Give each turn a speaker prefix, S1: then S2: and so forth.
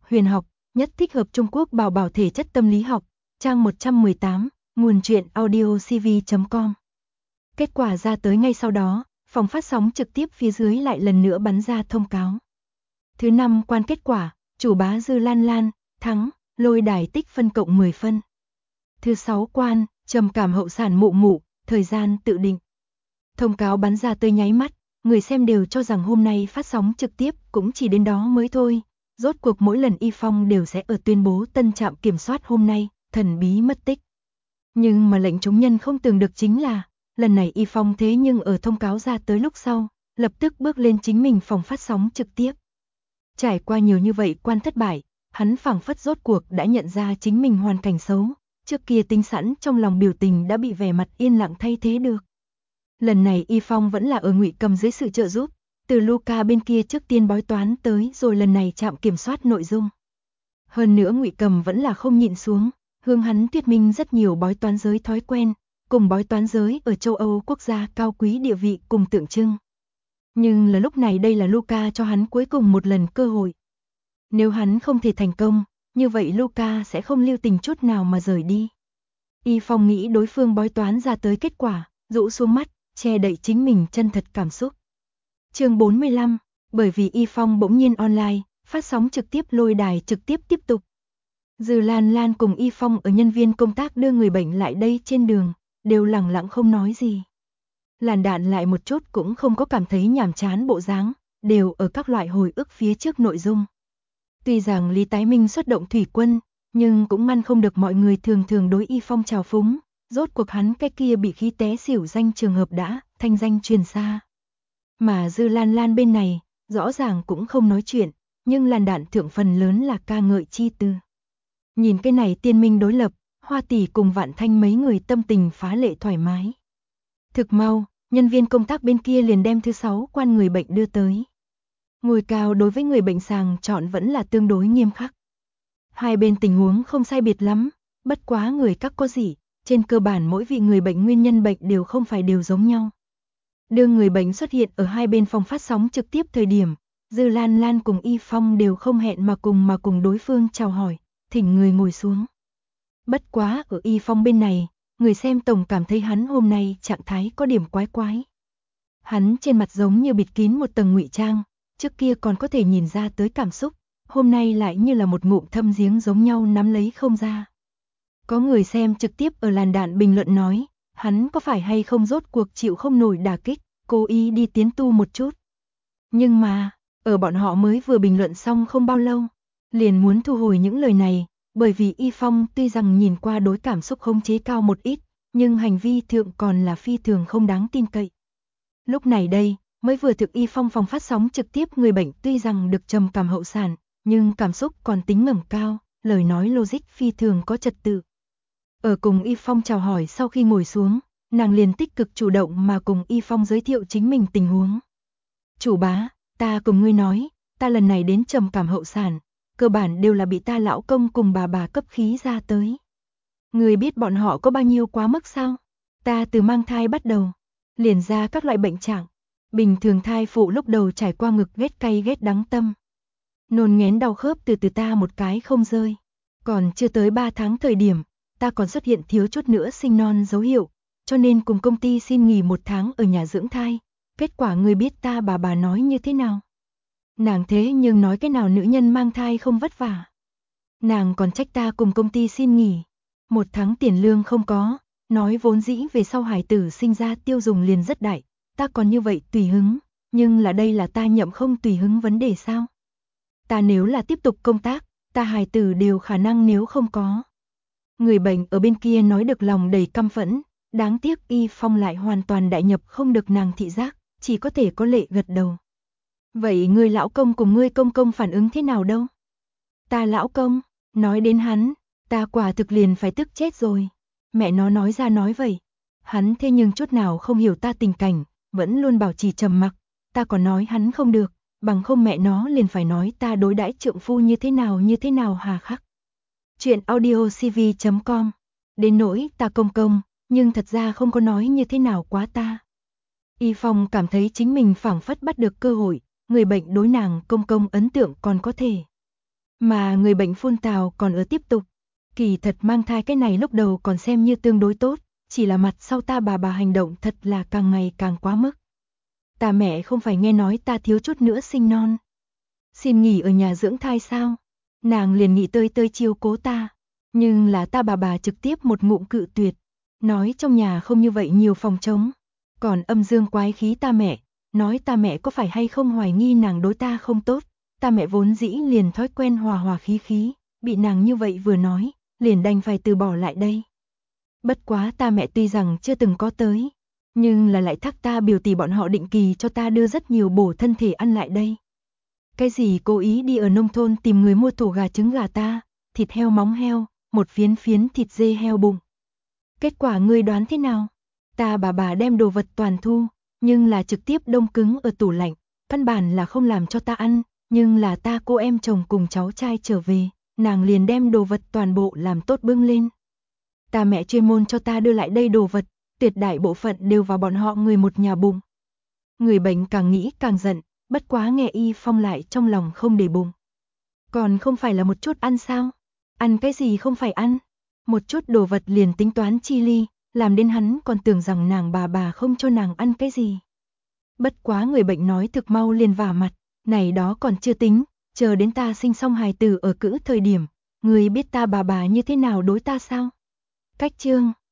S1: huyền học, nhất thích hợp Trung Quốc bảo bảo thể chất tâm lý học, trang 118, nguồn truyện audiocv.com. Kết quả ra tới ngay sau đó, phòng phát sóng trực tiếp phía dưới lại lần nữa bắn ra thông cáo. Thứ 5 quan kết quả, chủ bá Dư Lan Lan, thắng, lôi đài tích phân cộng 10 phân. Thứ 6 quan, trầm cảm hậu sản mụ mụ, thời gian tự định. Thông cáo bắn ra tới nháy mắt, người xem đều cho rằng hôm nay phát sóng trực tiếp cũng chỉ đến đó mới thôi. Rốt cuộc mỗi lần Y Phong đều sẽ ở tuyên bố tân trạm kiểm soát hôm nay, thần bí mất tích. Nhưng mà lệnh chúng nhân không tưởng được chính là, lần này Y Phong thế nhưng ở thông cáo ra tới lúc sau, lập tức bước lên chính mình phòng phát sóng trực tiếp. Trải qua nhiều như vậy quan thất bại, hắn phảng phất rốt cuộc đã nhận ra chính mình hoàn cảnh xấu, trước kia tính sẵn trong lòng biểu tình đã bị vẻ mặt yên lặng thay thế được. Lần này Y Phong vẫn là ở Ngụy Cầm dưới sự trợ giúp, từ Luca bên kia trước tiên bói toán tới rồi lần này trạm kiểm soát nội dung. Hơn nữa Ngụy Cầm vẫn là không nhịn xuống, hướng hắn thuyết minh rất nhiều bói toán giới thói quen, cùng bói toán giới ở châu Âu quốc gia cao quý địa vị cùng tượng trưng. Nhưng là lúc này đây là Luca cho hắn cuối cùng một lần cơ hội. Nếu hắn không thể thành công, như vậy Luca sẽ không lưu tình chút nào mà rời đi. Y Phong nghĩ đối phương bói toán ra tới kết quả, rũ xuống mắt, che đậy chính mình chân thật cảm xúc. Chương 45, bởi vì Y Phong bỗng nhiên online, phát sóng trực tiếp lôi đài trực tiếp tiếp tục. Dư Lan Lan cùng Y Phong ở nhân viên công tác đưa người bệnh lại đây trên đường, đều lặng lặng không nói gì. Làn Đạn lại một chút cũng không có cảm thấy nhàm chán bộ dáng, đều ở các loại hồi ức phía trước nội dung. Tuy rằng Lý Tái Minh xuất động thủy quân, nhưng cũng ngăn không được mọi người thường thường đối Y Phong trào phúng, rốt cuộc hắn cái kia bị khí té xỉu danh trường hợp đã, thanh danh truyền xa. Mà Dư Lan Lan bên này, rõ ràng cũng không nói chuyện, nhưng Làn Đạn thượng phần lớn là ca ngợi chi tư. Nhìn cái này tiên minh đối lập, Hoa Tỷ cùng Vạn Thanh mấy người tâm tình phá lệ thoải mái. Thực mau, nhân viên công tác bên kia liền đem thứ 6 quan người bệnh đưa tới. Ngồi cao đối với người bệnh sàng chọn vẫn là tương đối nghiêm khắc. Hai bên tình huống không sai biệt lắm, bất quá người các có gì, trên cơ bản mỗi vị người bệnh nguyên nhân bệnh đều không phải đều giống nhau. Đương người bệnh xuất hiện ở hai bên phòng phát sóng trực tiếp thời điểm, Dư Lan Lan cùng Y Phong đều không hẹn mà cùng đối phương chào hỏi, thỉnh người ngồi xuống. Bất quá ở Y Phong bên này, người xem tổng cảm thấy hắn hôm nay trạng thái có điểm quái quái. Hắn trên mặt giống như bịt kín một tầng ngụy trang, trước kia còn có thể nhìn ra tới cảm xúc, hôm nay lại như là một ngụm thâm giếng giống nhau nắm lấy không ra. Có người xem trực tiếp ở Làn Đạn bình luận nói, hắn có phải hay không rốt cuộc chịu không nổi đả kích, cố ý đi tiến tu một chút. Nhưng mà, ở bọn họ mới vừa bình luận xong không bao lâu, liền muốn thu hồi những lời này, bởi vì Y Phong tuy rằng nhìn qua đối cảm xúc khống chế cao một ít, nhưng hành vi thượng còn là phi thường không đáng tin cậy. Lúc này đây, mới vừa thực Y Phong phòng phát sóng trực tiếp người bệnh tuy rằng được trầm cảm hậu sản, nhưng cảm xúc còn tính ngẩng cao, lời nói logic phi thường có trật tự. Ở cùng Y Phong chào hỏi sau khi ngồi xuống, nàng liền tích cực chủ động mà cùng Y Phong giới thiệu chính mình tình huống. Chủ bá, ta cùng ngươi nói, ta lần này đến trầm cảm hậu sản, cơ bản đều là bị ta lão công cùng bà cấp khí ra tới. Ngươi biết bọn họ có bao nhiêu quá mức sao? Ta từ mang thai bắt đầu, liền ra các loại bệnh trạng. Bình thường thai phụ lúc đầu trải qua ngực ghét cay ghét đắng tâm. Nôn nghén đau khớp từ ta một cái không rơi. Còn chưa tới 3 tháng thời điểm, ta còn xuất hiện thiếu chút nữa sinh non dấu hiệu, cho nên cùng công ty xin nghỉ 1 tháng ở nhà dưỡng thai. Kết quả ngươi biết ta bà nói như thế nào? Nàng thế nhưng nói cái nào nữ nhân mang thai không vất vả. Nàng còn trách ta cùng công ty xin nghỉ. 1 tháng tiền lương không có, nói vốn dĩ về sau hài tử sinh ra tiêu dùng liền rất đại, ta còn như vậy tùy hứng, nhưng là đây là ta nhậm không tùy hứng vấn đề sao? Ta nếu là tiếp tục công tác, ta hài tử đều khả năng nếu không có. Người bệnh ở bên kia nói được lòng đầy căm phẫn, đáng tiếc Y Phong lại hoàn toàn đại nhập không được nàng thị giác, chỉ có thể có lệ gật đầu. Vậy ngươi lão công cùng ngươi công công phản ứng thế nào đâu? Ta lão công, nói đến hắn, ta quả thực liền phải tức chết rồi. Mẹ nó nói ra nói vậy. Hắn thế nhưng chút nào không hiểu ta tình cảnh, vẫn luôn bảo trì trầm mặc. Ta còn nói hắn không được, bằng không mẹ nó liền phải nói ta đối đãi trượng phu như thế nào hà khắc. Chuyện audiocv.com. Đến nỗi ta công, nhưng thật ra không có nói như thế nào quá ta. Y Phong cảm thấy chính mình phảng phất bắt được cơ hội, người bệnh đối nàng công ấn tượng còn có thể. Mà người bệnh phun tào còn ở tiếp tục. Kỳ thật mang thai cái này lúc đầu còn xem như tương đối tốt, chỉ là mặt sau ta bà hành động thật là càng ngày càng quá mức. Ta mẹ không phải nghe nói ta thiếu chút nữa sinh non. Xin nghỉ ở nhà dưỡng thai sao? Nàng liền nghĩ tơi chiếu cố ta. Nhưng là ta bà trực tiếp một ngụm cự tuyệt. Nói trong nhà không như vậy nhiều phòng trống. Còn âm dương quái khí ta mẹ. Nói ta mẹ có phải hay không hoài nghi nàng đối ta không tốt. Ta mẹ vốn dĩ liền thói quen hòa khí. Bị nàng như vậy vừa nói, liền đành phải từ bỏ lại đây. Bất quá ta mẹ tuy rằng chưa từng có tới, nhưng là lại thắc ta biểu tỷ bọn họ định kỳ cho ta đưa rất nhiều bổ thân thể ăn lại đây. Cái gì cố ý đi ở nông thôn tìm người mua thủ gà trứng gà ta, thịt heo móng heo, một phiến thịt dê heo bụng. Kết quả ngươi đoán thế nào? Ta bà đem đồ vật toàn thu, nhưng là trực tiếp đông cứng ở tủ lạnh, căn bản là không làm cho ta ăn, nhưng là ta cô em chồng cùng cháu trai trở về, nàng liền đem đồ vật toàn bộ làm tốt bưng lên. Ta mẹ chuyên môn cho ta đưa lại đây đồ vật, tuyệt đại bộ phận đều vào bọn họ người một nhà bụng. Người bệnh càng nghĩ càng giận, bất quá nghe Y Phong lại trong lòng không để bụng. Còn không phải là một chút ăn sao? Ăn cái gì không phải ăn? Một chút đồ vật liền tính toán chi ly, làm đến hắn còn tưởng rằng nàng bà không cho nàng ăn cái gì. Bất quá người bệnh nói thực mau liền vả mặt, này đó còn chưa tính, chờ đến ta sinh xong hài tử ở cữ thời điểm, người biết ta bà như thế nào đối ta sao? Cách chương